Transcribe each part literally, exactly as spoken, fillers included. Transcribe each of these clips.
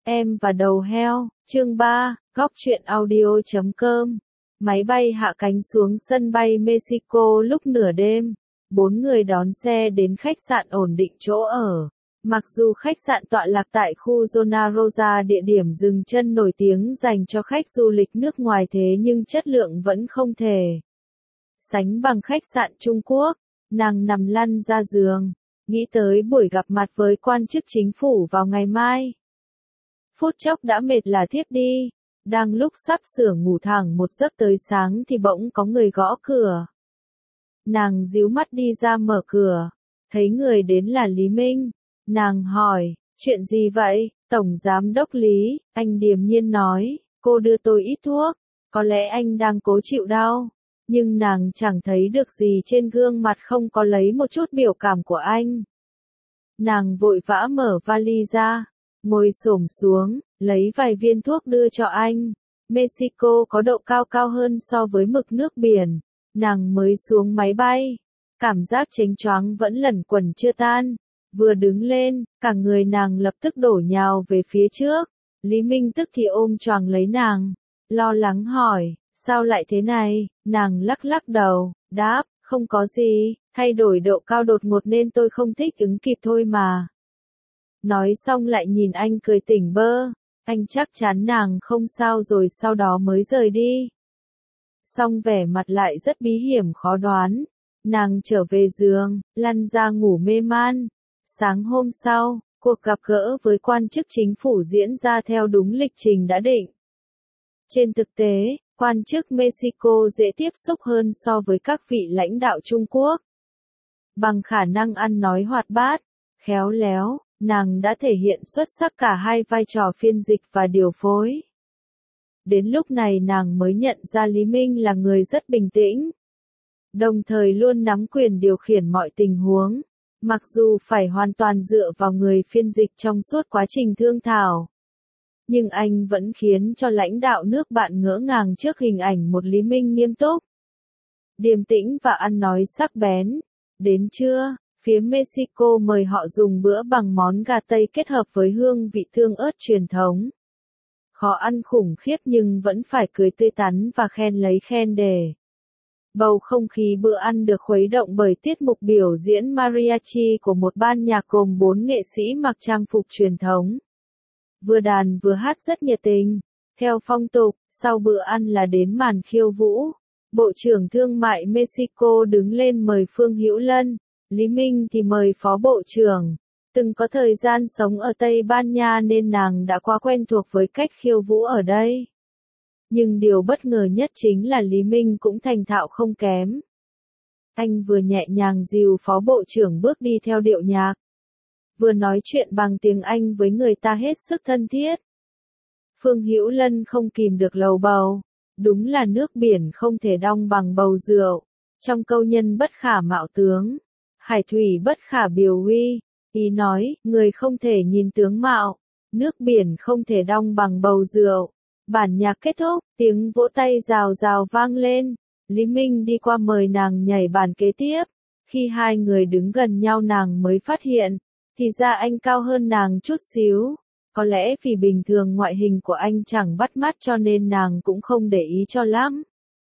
Em và đầu heo, chương ba, góc truyện audio chấm com. Máy bay hạ cánh xuống sân bay Mexico lúc nửa đêm. Bốn người đón xe đến khách sạn ổn định chỗ ở. Mặc dù khách sạn tọa lạc tại khu Zona Rosa, địa điểm dừng chân nổi tiếng dành cho khách du lịch nước ngoài, thế nhưng chất lượng vẫn không thể sánh bằng khách sạn Trung Quốc. Nàng nằm lăn ra giường, nghĩ tới buổi gặp mặt với quan chức chính phủ vào ngày mai. Phút chốc đã mệt là thiếp đi. Đang lúc sắp sửa ngủ thẳng một giấc tới sáng thì bỗng có người gõ cửa. Nàng díu mắt đi ra mở cửa, thấy người đến là Lý Minh. Nàng hỏi, chuyện gì vậy? Tổng giám đốc Lý, anh điềm nhiên nói, cô đưa tôi ít thuốc, có lẽ anh đang cố chịu đau. Nhưng nàng chẳng thấy được gì trên gương mặt, không có lấy một chút biểu cảm của anh. Nàng vội vã mở vali ra, ngồi xổm xuống, lấy vài viên thuốc đưa cho anh. Mexico có độ cao cao hơn so với mực nước biển. Nàng mới xuống máy bay, cảm giác chênh choáng vẫn lẩn quẩn chưa tan. Vừa đứng lên, cả người nàng lập tức đổ nhào về phía trước. Lý Minh tức thì ôm choàng lấy nàng, lo lắng hỏi, sao lại thế này? Nàng lắc lắc đầu, đáp, không có gì, thay đổi độ cao đột ngột nên tôi không thích ứng kịp thôi mà. Nói xong lại nhìn anh cười tỉnh bơ, anh chắc chắn nàng không sao rồi sau đó mới rời đi. Song vẻ mặt lại rất bí hiểm khó đoán. Nàng trở về giường, lăn ra ngủ mê man. Sáng hôm sau, cuộc gặp gỡ với quan chức chính phủ diễn ra theo đúng lịch trình đã định. Trên thực tế, quan chức Mexico dễ tiếp xúc hơn so với các vị lãnh đạo Trung Quốc. Bằng khả năng ăn nói hoạt bát, khéo léo, nàng đã thể hiện xuất sắc cả hai vai trò phiên dịch và điều phối. Đến lúc này nàng mới nhận ra Lý Minh là người rất bình tĩnh, đồng thời luôn nắm quyền điều khiển mọi tình huống, mặc dù phải hoàn toàn dựa vào người phiên dịch trong suốt quá trình thương thảo. Nhưng anh vẫn khiến cho lãnh đạo nước bạn ngỡ ngàng trước hình ảnh một Lý Minh nghiêm túc, điềm tĩnh và ăn nói sắc bén. Đến trưa, phía Mexico mời họ dùng bữa bằng món gà Tây kết hợp với hương vị tương ớt truyền thống. Khó ăn khủng khiếp nhưng vẫn phải cười tươi tắn và khen lấy khen để. Bầu không khí bữa ăn được khuấy động bởi tiết mục biểu diễn mariachi của một ban nhạc gồm bốn nghệ sĩ mặc trang phục truyền thống. Vừa đàn vừa hát rất nhiệt tình. Theo phong tục, sau bữa ăn là đến màn khiêu vũ. Bộ trưởng Thương mại Mexico đứng lên mời Phương Hữu Lân, Lý Minh thì mời Phó Bộ trưởng. Từng có thời gian sống ở Tây Ban Nha nên nàng đã quá quen thuộc với cách khiêu vũ ở đây. Nhưng điều bất ngờ nhất chính là Lý Minh cũng thành thạo không kém. Anh vừa nhẹ nhàng dìu Phó Bộ trưởng bước đi theo điệu nhạc, vừa nói chuyện bằng tiếng Anh với người ta hết sức thân thiết. Phương Hữu Lân không kìm được lầu bầu, đúng là nước biển không thể đong bằng bầu rượu. Trong câu nhân bất khả mạo tướng, hải thủy bất khả biểu uy, ý nói, người không thể nhìn tướng mạo, nước biển không thể đong bằng bầu rượu. Bản nhạc kết thúc, tiếng vỗ tay rào rào vang lên. Lý Minh đi qua mời nàng nhảy bàn kế tiếp. Khi hai người đứng gần nhau nàng mới phát hiện, thì ra anh cao hơn nàng chút xíu. Có lẽ vì bình thường ngoại hình của anh chẳng bắt mắt cho nên nàng cũng không để ý cho lắm.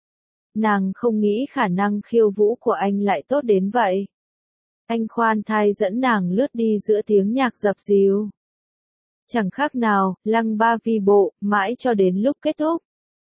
Nàng không nghĩ khả năng khiêu vũ của anh lại tốt đến vậy. Anh khoan thai dẫn nàng lướt đi giữa tiếng nhạc dập dìu. Chẳng khác nào, lăng ba vi bộ, mãi cho đến lúc kết thúc.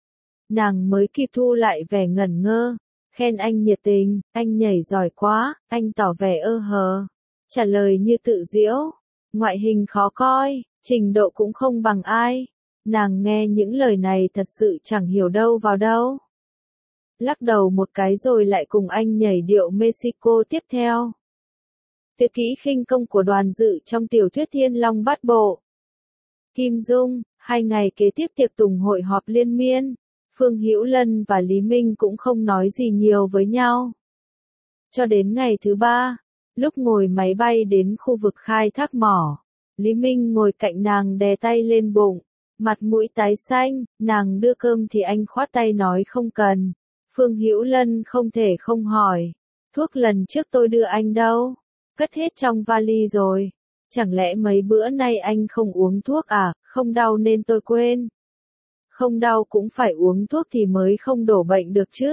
Nàng mới kịp thu lại vẻ ngẩn ngơ, khen anh nhiệt tình, anh nhảy giỏi quá, anh tỏ vẻ ơ hờ. Trả lời như tự diễu, ngoại hình khó coi, trình độ cũng không bằng ai. Nàng nghe những lời này thật sự chẳng hiểu đâu vào đâu. Lắc đầu một cái rồi lại cùng anh nhảy điệu Mexico tiếp theo. Tuyệt kỹ khinh công của Đoàn Dự trong tiểu thuyết Thiên Long Bát Bộ. Kim Dung, hai ngày kế tiếp tiệc tùng hội họp liên miên, Phương Hữu Lân và Lý Minh cũng không nói gì nhiều với nhau. Cho đến ngày thứ ba, lúc ngồi máy bay đến khu vực khai thác mỏ, Lý Minh ngồi cạnh nàng đè tay lên bụng, mặt mũi tái xanh, nàng đưa cơm thì anh khoát tay nói không cần. Phương Hữu Lân không thể không hỏi, thuốc lần trước tôi đưa anh đâu? Cất hết trong vali rồi. Chẳng lẽ mấy bữa nay anh không uống thuốc à? Không đau nên tôi quên. Không đau cũng phải uống thuốc thì mới không đổ bệnh được chứ.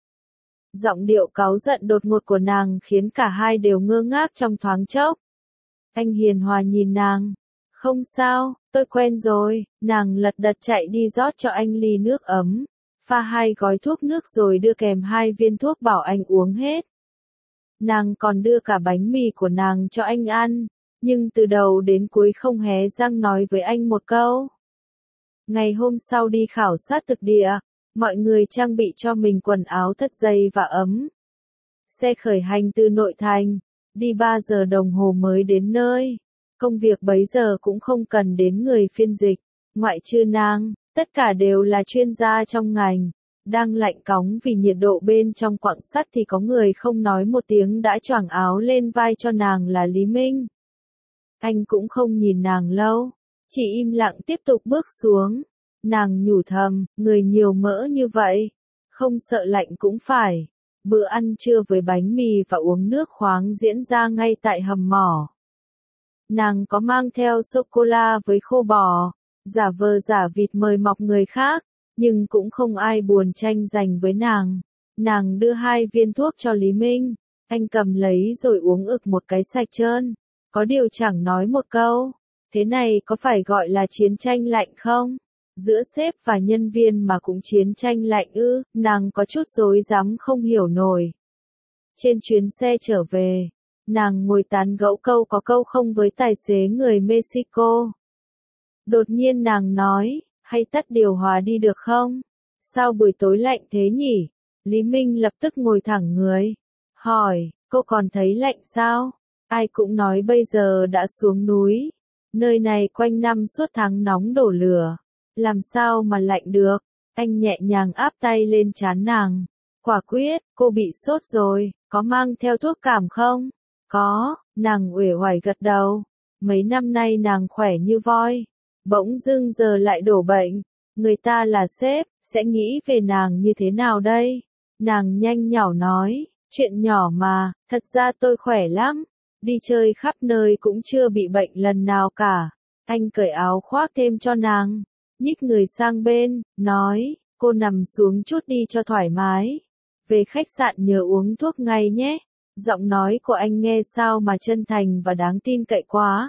Giọng điệu cáu giận đột ngột của nàng khiến cả hai đều ngơ ngác trong thoáng chốc. Anh hiền hòa nhìn nàng. Không sao, tôi quen rồi. Nàng lật đật chạy đi rót cho anh ly nước ấm. Pha hai gói thuốc nước rồi đưa kèm hai viên thuốc bảo anh uống hết. Nàng còn đưa cả bánh mì của nàng cho anh ăn. Nhưng từ đầu đến cuối không hé răng nói với anh một câu. Ngày hôm sau đi khảo sát thực địa, mọi người trang bị cho mình quần áo thật dày và ấm. Xe khởi hành từ nội thành, đi ba giờ đồng hồ mới đến nơi. Công việc bấy giờ cũng không cần đến người phiên dịch, ngoại trừ nàng, tất cả đều là chuyên gia trong ngành. Đang lạnh cóng vì nhiệt độ bên trong quặng sắt thì có người không nói một tiếng đã choàng áo lên vai cho nàng là Lý Minh. Anh cũng không nhìn nàng lâu, chỉ im lặng tiếp tục bước xuống. Nàng nhủ thầm, người nhiều mỡ như vậy, không sợ lạnh cũng phải. Bữa ăn trưa với bánh mì và uống nước khoáng diễn ra ngay tại hầm mỏ. Nàng có mang theo sô-cô-la với khô bò, giả vờ giả vịt mời mọc người khác, nhưng cũng không ai buồn tranh giành với nàng. Nàng đưa hai viên thuốc cho Lý Minh, anh cầm lấy rồi uống ực một cái sạch trơn, có điều chẳng nói một câu. Thế này có phải gọi là chiến tranh lạnh không? Giữa sếp và nhân viên mà cũng chiến tranh lạnh ư? Nàng có chút rối rắm không hiểu nổi. Trên chuyến xe trở về, nàng ngồi tán gẫu câu có câu không với tài xế người Mexico. Đột nhiên nàng nói, hay tắt điều hòa đi được không? Sao buổi tối lạnh thế nhỉ? Lý Minh lập tức ngồi thẳng người. Hỏi, cô còn thấy lạnh sao? Ai cũng nói bây giờ đã xuống núi. Nơi này quanh năm suốt tháng nóng đổ lửa. Làm sao mà lạnh được? Anh nhẹ nhàng áp tay lên trán nàng. Quả quyết, cô bị sốt rồi, có mang theo thuốc cảm không? Có, nàng uể oải gật đầu. Mấy năm nay nàng khỏe như voi. Bỗng dưng giờ lại đổ bệnh. Người ta là sếp, sẽ nghĩ về nàng như thế nào đây? Nàng nhanh nhảu nói, chuyện nhỏ mà, thật ra tôi khỏe lắm. Đi chơi khắp nơi cũng chưa bị bệnh lần nào cả. Anh cởi áo khoác thêm cho nàng, nhích người sang bên, nói, cô nằm xuống chút đi cho thoải mái. Về khách sạn nhớ uống thuốc ngay nhé. Giọng nói của anh nghe sao mà chân thành và đáng tin cậy quá.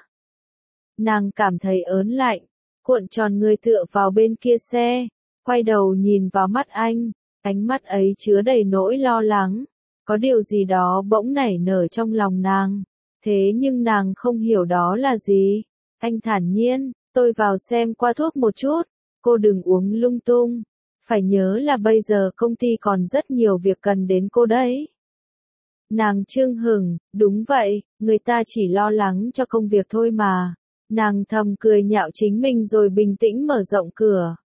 Nàng cảm thấy ớn lạnh, cuộn tròn người tựa vào bên kia xe, quay đầu nhìn vào mắt anh, ánh mắt ấy chứa đầy nỗi lo lắng. Có điều gì đó bỗng nảy nở trong lòng nàng, thế nhưng nàng không hiểu đó là gì. Anh thản nhiên, tôi vào xem qua thuốc một chút, cô đừng uống lung tung. Phải nhớ là bây giờ công ty còn rất nhiều việc cần đến cô đấy. Nàng chưng hửng, đúng vậy, người ta chỉ lo lắng cho công việc thôi mà. Nàng thầm cười nhạo chính mình rồi bình tĩnh mở rộng cửa.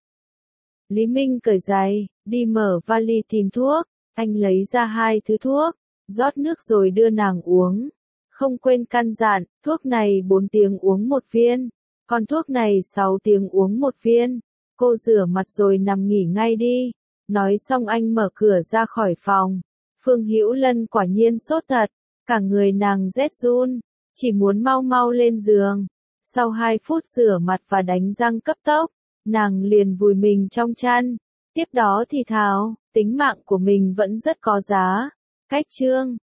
Lý Minh cởi giày, đi mở vali tìm thuốc, anh lấy ra hai thứ thuốc, rót nước rồi đưa nàng uống. Không quên căn dặn, thuốc này bốn tiếng uống một viên, còn thuốc này sáu tiếng uống một viên. Cô rửa mặt rồi nằm nghỉ ngay đi. Nói xong anh mở cửa ra khỏi phòng. Phương Hữu Lân quả nhiên sốt thật, cả người nàng rét run, chỉ muốn mau mau lên giường. Sau hai phút rửa mặt và đánh răng cấp tốc, nàng liền vùi mình trong chăn. Tiếp đó thì thào, tính mạng của mình vẫn rất có giá. Cách chương